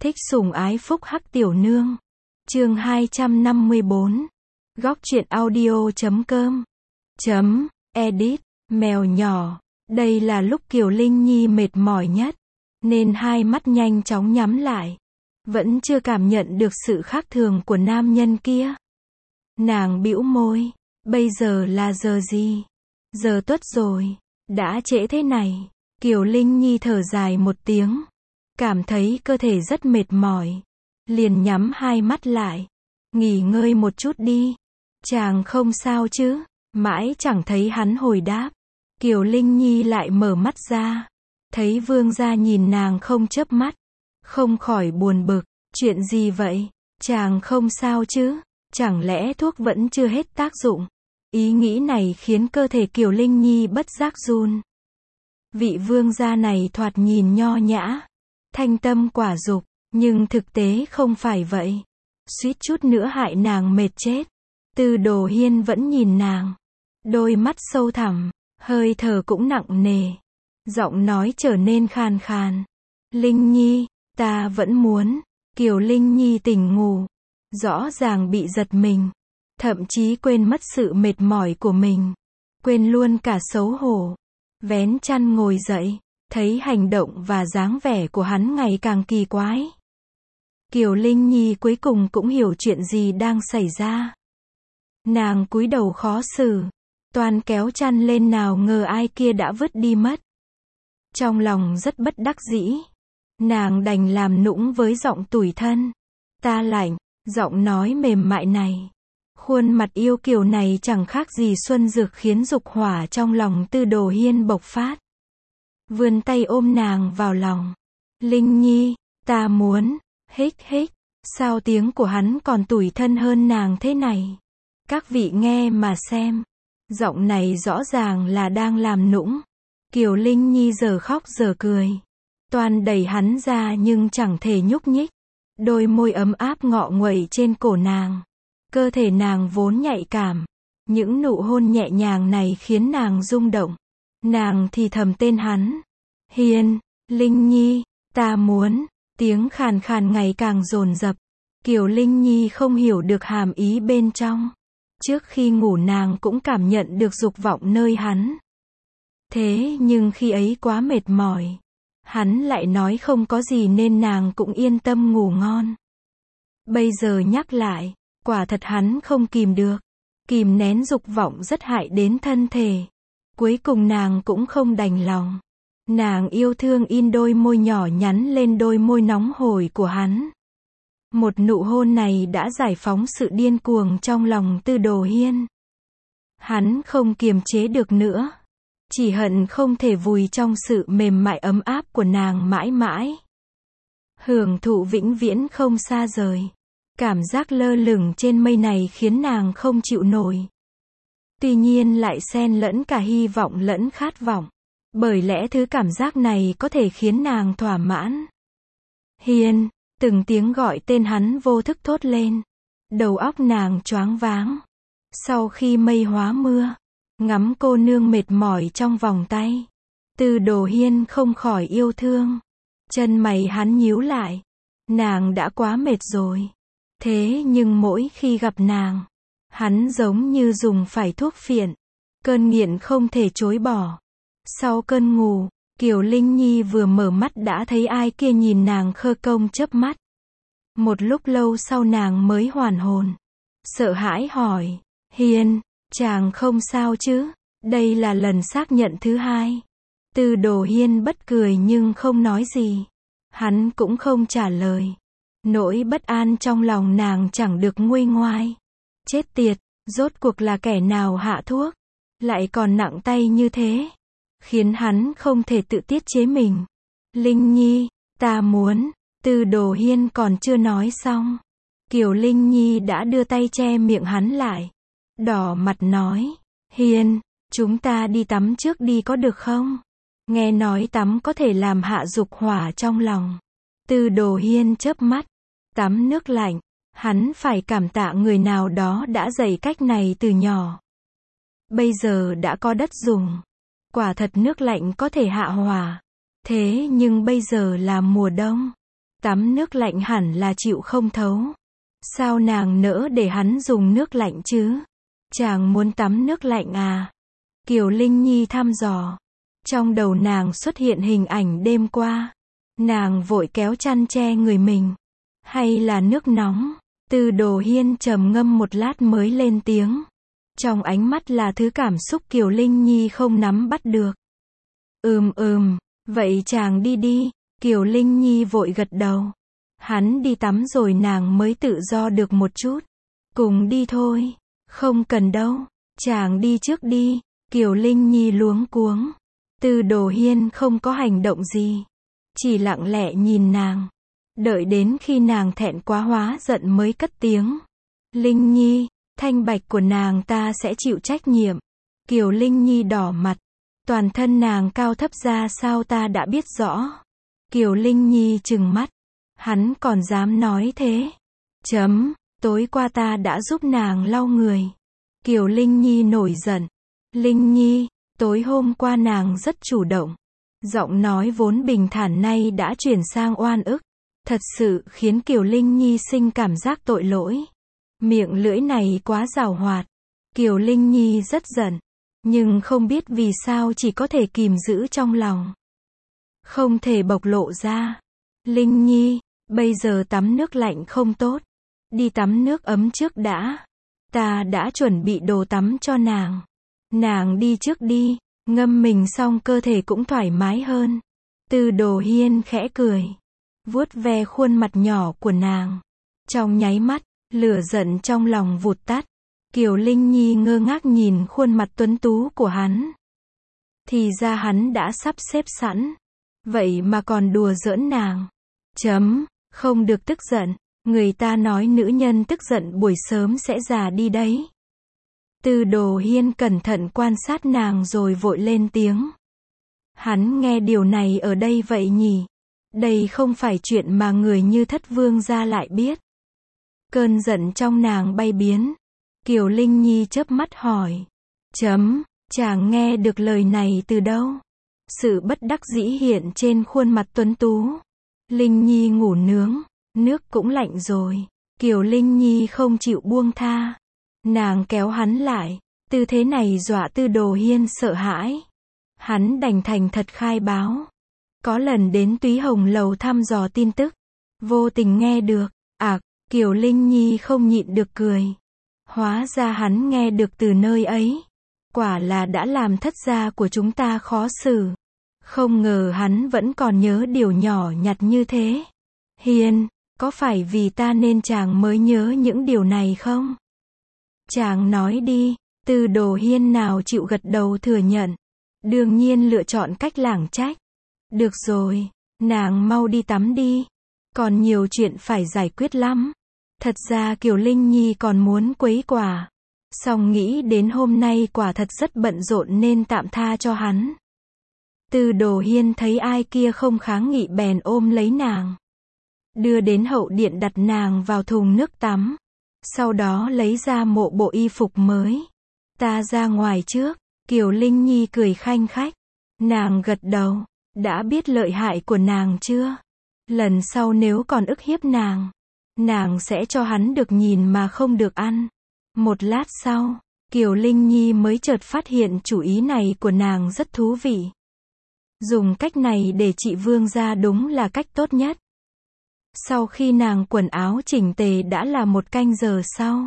Thích sủng ái phúc hắc tiểu nương. Chương 254. Góc truyện audio.com. Edit. Mèo nhỏ. Đây là lúc Kiều Linh Nhi mệt mỏi nhất, nên hai mắt nhanh chóng nhắm lại. Vẫn chưa cảm nhận được sự khác thường của nam nhân kia. Nàng bĩu môi. Bây giờ là giờ gì? Giờ tuất rồi. Đã trễ thế này. Kiều Linh Nhi thở dài một tiếng. Cảm thấy cơ thể rất mệt mỏi. Liền nhắm hai mắt lại. Nghỉ ngơi một chút đi. Chàng không sao chứ? Mãi chẳng thấy hắn hồi đáp. Kiều Linh Nhi lại mở mắt ra. Thấy vương gia nhìn nàng không chớp mắt. Không khỏi buồn bực. Chuyện gì vậy? Chàng không sao chứ? Chẳng lẽ thuốc vẫn chưa hết tác dụng? Ý nghĩ này khiến cơ thể Kiều Linh Nhi bất giác run. Vị vương gia này thoạt nhìn nho nhã, thanh tâm quả dục, nhưng thực tế không phải vậy. Suýt chút nữa hại nàng mệt chết. Tư Đồ Hiên vẫn nhìn nàng. Đôi mắt sâu thẳm, hơi thở cũng nặng nề. Giọng nói trở nên khàn khàn. Linh Nhi, ta vẫn muốn. Kiều Linh Nhi tỉnh ngủ. Rõ ràng bị giật mình. Thậm chí quên mất sự mệt mỏi của mình. Quên luôn cả xấu hổ. Vén chăn ngồi dậy. Thấy hành động và dáng vẻ của hắn ngày càng kỳ quái. Kiều Linh Nhi cuối cùng cũng hiểu chuyện gì đang xảy ra. Nàng cúi đầu khó xử. Toan kéo chăn lên, nào ngờ ai kia đã vứt đi mất. Trong lòng rất bất đắc dĩ. Nàng đành làm nũng với giọng tủi thân. Ta lạnh. Giọng nói mềm mại này. Khuôn mặt yêu kiều này chẳng khác gì xuân dược, khiến dục hỏa trong lòng Tư Đồ Hiên bộc phát. Vươn tay ôm nàng vào lòng. Linh Nhi, ta muốn. Hích hích. Sao tiếng của hắn còn tủi thân hơn nàng thế này? Các vị nghe mà xem. Giọng này rõ ràng là đang làm nũng. Kiều Linh Nhi giờ khóc giờ cười. Toan đẩy hắn ra nhưng chẳng thể nhúc nhích. Đôi môi ấm áp ngọ nguậy trên cổ nàng. Cơ thể nàng vốn nhạy cảm. Những nụ hôn nhẹ nhàng này khiến nàng rung động. Nàng thì thầm tên hắn. Hiên, Linh Nhi, ta muốn. Tiếng khàn khàn ngày càng dồn dập. Kiều Linh Nhi không hiểu được hàm ý bên trong. Trước khi ngủ nàng cũng cảm nhận được dục vọng nơi hắn. Thế nhưng khi ấy quá mệt mỏi. Hắn lại nói không có gì nên nàng cũng yên tâm ngủ ngon. Bây giờ nhắc lại, quả thật hắn không kìm được. Kìm nén dục vọng rất hại đến thân thể. Cuối cùng nàng cũng không đành lòng. Nàng yêu thương in đôi môi nhỏ nhắn lên đôi môi nóng hổi của hắn. Một nụ hôn này đã giải phóng sự điên cuồng trong lòng Tư Đồ Hiên. Hắn không kiềm chế được nữa. Chỉ hận không thể vùi trong sự mềm mại ấm áp của nàng mãi mãi. Hưởng thụ vĩnh viễn không xa rời. Cảm giác lơ lửng trên mây này khiến nàng không chịu nổi. Tuy nhiên lại xen lẫn cả hy vọng lẫn khát vọng. Bởi lẽ thứ cảm giác này có thể khiến nàng thỏa mãn. Hiên, từng tiếng gọi tên hắn vô thức thốt lên. Đầu óc nàng choáng váng. Sau khi mây hóa mưa, ngắm cô nương mệt mỏi trong vòng tay. Tư Đồ Hiên không khỏi yêu thương. Chân mày hắn nhíu lại. Nàng đã quá mệt rồi. Thế nhưng mỗi khi gặp nàng, hắn giống như dùng phải thuốc phiện. Cơn nghiện không thể chối bỏ. Sau cơn ngủ, Kiều Linh Nhi vừa mở mắt đã thấy ai kia nhìn nàng khơ công chớp mắt. Một lúc lâu sau nàng mới hoàn hồn. Sợ hãi hỏi. Hiên, chàng không sao chứ? Đây là lần xác nhận thứ hai. Tư Đồ Hiên bất cười nhưng không nói gì. Hắn cũng không trả lời. Nỗi bất an trong lòng nàng chẳng được nguôi ngoai. Chết tiệt, rốt cuộc là kẻ nào hạ thuốc? Lại còn nặng tay như thế. Khiến hắn không thể tự tiết chế mình. Linh Nhi, ta muốn. Tư Đồ Hiên còn chưa nói xong. Kiều Linh Nhi đã đưa tay che miệng hắn lại. Đỏ mặt nói. Hiên, chúng ta đi tắm trước đi có được không? Nghe nói tắm có thể làm hạ dục hỏa trong lòng. Tư Đồ Hiên chớp mắt. Tắm nước lạnh. Hắn phải cảm tạ người nào đó đã dạy cách này từ nhỏ. Bây giờ đã có đất dùng. Quả thật nước lạnh có thể hạ hỏa. Thế nhưng bây giờ là mùa đông. Tắm nước lạnh hẳn là chịu không thấu. Sao nàng nỡ để hắn dùng nước lạnh chứ? Chàng muốn tắm nước lạnh à? Kiều Linh Nhi thăm dò. Trong đầu nàng xuất hiện hình ảnh đêm qua. Nàng vội kéo chăn che người mình. Hay là nước nóng? Từ Đồ Hiên trầm ngâm một lát mới lên tiếng. Trong ánh mắt là thứ cảm xúc Kiều Linh Nhi không nắm bắt được. Vậy chàng đi đi. Kiều Linh Nhi vội gật đầu. Hắn đi tắm rồi nàng mới tự do được một chút. Cùng đi thôi. Không cần đâu. Chàng đi trước đi. Kiều Linh Nhi luống cuống. Từ Đồ Hiên không có hành động gì. Chỉ lặng lẽ nhìn nàng. Đợi đến khi nàng thẹn quá hóa giận mới cất tiếng. Linh Nhi, thanh bạch của nàng ta sẽ chịu trách nhiệm. Kiều Linh Nhi đỏ mặt. Toàn thân nàng cao thấp ra sao ta đã biết rõ. Kiều Linh Nhi trừng mắt. Hắn còn dám nói thế. Tối qua ta đã giúp nàng lau người. Kiều Linh Nhi nổi giận. Linh Nhi, tối hôm qua nàng rất chủ động. Giọng nói vốn bình thản nay đã chuyển sang oan ức. Thật sự khiến Kiều Linh Nhi sinh cảm giác tội lỗi. Miệng lưỡi này quá giàu hoạt. Kiều Linh Nhi rất giận. Nhưng không biết vì sao chỉ có thể kìm giữ trong lòng. Không thể bộc lộ ra. Linh Nhi, bây giờ tắm nước lạnh không tốt. Đi tắm nước ấm trước đã. Ta đã chuẩn bị đồ tắm cho nàng. Nàng đi trước đi. Ngâm mình xong cơ thể cũng thoải mái hơn. Từ Đồ Hiên khẽ cười. Vuốt ve khuôn mặt nhỏ của nàng. Trong nháy mắt, lửa giận trong lòng vụt tắt. Kiều Linh Nhi ngơ ngác nhìn khuôn mặt tuấn tú của hắn. Thì ra hắn đã sắp xếp sẵn. Vậy mà còn đùa giỡn nàng. Không được tức giận. Người ta nói nữ nhân tức giận buổi sớm sẽ già đi đấy. Từ Đồ Hiên cẩn thận quan sát nàng rồi vội lên tiếng. Hắn nghe điều này ở đây vậy nhỉ? Đây không phải chuyện mà người như Thất Vương gia lại biết. Cơn giận trong nàng bay biến. Kiều Linh Nhi chớp mắt hỏi. Chàng nghe được lời này từ đâu? Sự bất đắc dĩ hiện trên khuôn mặt tuấn tú. Linh Nhi ngủ nướng. Nước cũng lạnh rồi. Kiều Linh Nhi không chịu buông tha. Nàng kéo hắn lại. Tư thế này dọa Từ Đồ Hiên sợ hãi. Hắn đành thành thật khai báo. Có lần đến Túy Hồng lầu thăm dò tin tức. Vô tình nghe được. Kiều Linh Nhi không nhịn được cười. Hóa ra hắn nghe được từ nơi ấy. Quả là đã làm thất gia của chúng ta khó xử. Không ngờ hắn vẫn còn nhớ điều nhỏ nhặt như thế. Hiên, có phải vì ta nên chàng mới nhớ những điều này không? Chàng nói đi. Từ Đồ Hiên nào chịu gật đầu thừa nhận. Đương nhiên lựa chọn cách lảng trách. Được rồi, nàng mau đi tắm đi. Còn nhiều chuyện phải giải quyết lắm. Thật ra Kiều Linh Nhi còn muốn quấy quả. Song nghĩ đến hôm nay quả thật rất bận rộn nên tạm tha cho hắn. Từ Đồ Hiên thấy ai kia không kháng nghị bèn ôm lấy nàng. Đưa đến hậu điện đặt nàng vào thùng nước tắm. Sau đó lấy ra bộ y phục mới. Ta ra ngoài trước. Kiều Linh Nhi cười khanh khách. Nàng gật đầu. Đã biết lợi hại của nàng chưa? Lần sau nếu còn ức hiếp nàng sẽ cho hắn được nhìn mà không được ăn. Một lát sau, Kiều Linh Nhi mới chợt phát hiện chủ ý này của nàng rất thú vị. Dùng cách này để trị vương gia đúng là cách tốt nhất. Sau khi nàng quần áo chỉnh tề đã là 1 canh giờ sau.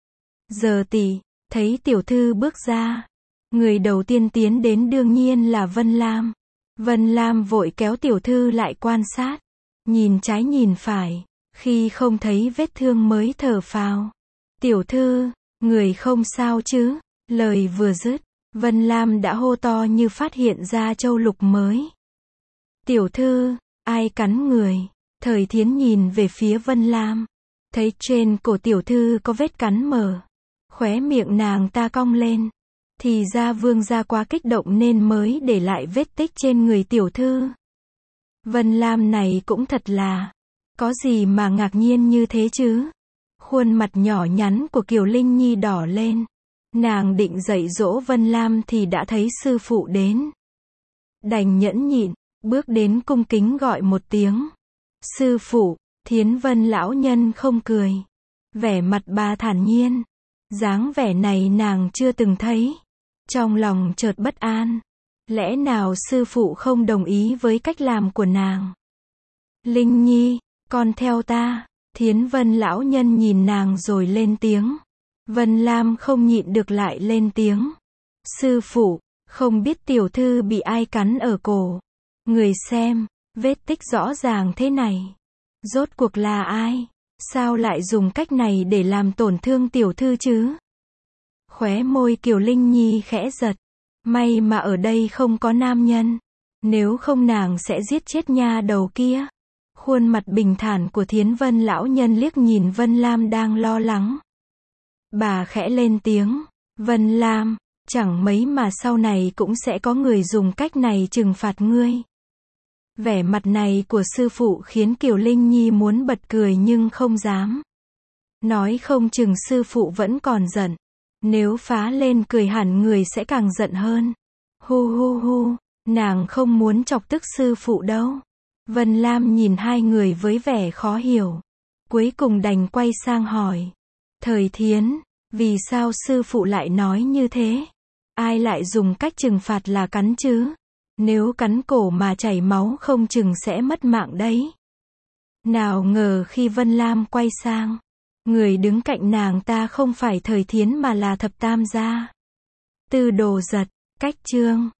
Giờ tỵ, thấy tiểu thư bước ra. Người đầu tiên tiến đến đương nhiên là Vân Lam. Vân Lam vội kéo tiểu thư lại quan sát. Nhìn trái nhìn phải. Khi không thấy vết thương mới thở phào. Tiểu thư, người không sao chứ? Lời vừa dứt, Vân Lam đã hô to như phát hiện ra châu lục mới. Tiểu thư, ai cắn người? Thời Thiến nhìn về phía Vân Lam. Thấy trên cổ tiểu thư có vết cắn mở. Khóe miệng nàng ta cong lên. Thì ra vương gia quá kích động nên mới để lại vết tích trên người tiểu thư. Vân Lam này cũng thật là. Có gì mà ngạc nhiên như thế chứ? Khuôn mặt nhỏ nhắn của Kiều Linh Nhi đỏ lên. Nàng định dạy dỗ Vân Lam thì đã thấy sư phụ đến. Đành nhẫn nhịn, bước đến cung kính gọi một tiếng. Sư phụ, Thiến Vân lão nhân không cười. Vẻ mặt bà thản nhiên. Dáng vẻ này nàng chưa từng thấy. Trong lòng chợt bất an. Lẽ nào sư phụ không đồng ý với cách làm của nàng? Linh Nhi, con theo ta. Thiến Vân lão nhân nhìn nàng rồi lên tiếng. Vân Lam không nhịn được lại lên tiếng. Sư phụ, không biết tiểu thư bị ai cắn ở cổ. Người xem, vết tích rõ ràng thế này. Rốt cuộc là ai? Sao lại dùng cách này để làm tổn thương tiểu thư chứ? Khóe môi Kiều Linh Nhi khẽ giật. May mà ở đây không có nam nhân. Nếu không nàng sẽ giết chết nha đầu kia. Khuôn mặt bình thản của Thiến Vân lão nhân liếc nhìn Vân Lam đang lo lắng. Bà khẽ lên tiếng. Vân Lam, chẳng mấy mà sau này cũng sẽ có người dùng cách này trừng phạt ngươi. Vẻ mặt này của sư phụ khiến Kiều Linh Nhi muốn bật cười nhưng không dám. Nói không chừng sư phụ vẫn còn giận. Nếu phá lên cười hẳn người sẽ càng giận hơn. Hu hu hu, nàng không muốn chọc tức sư phụ đâu. Vân Lam nhìn hai người với vẻ khó hiểu. Cuối cùng đành quay sang hỏi. Thời Thiến, vì sao sư phụ lại nói như thế? Ai lại dùng cách trừng phạt là cắn chứ? Nếu cắn cổ mà chảy máu không chừng sẽ mất mạng đấy. Nào ngờ khi Vân Lam quay sang, người đứng cạnh nàng ta không phải Thời Thiến mà là Thập Tam gia. Tư Đồ Giật, cách chương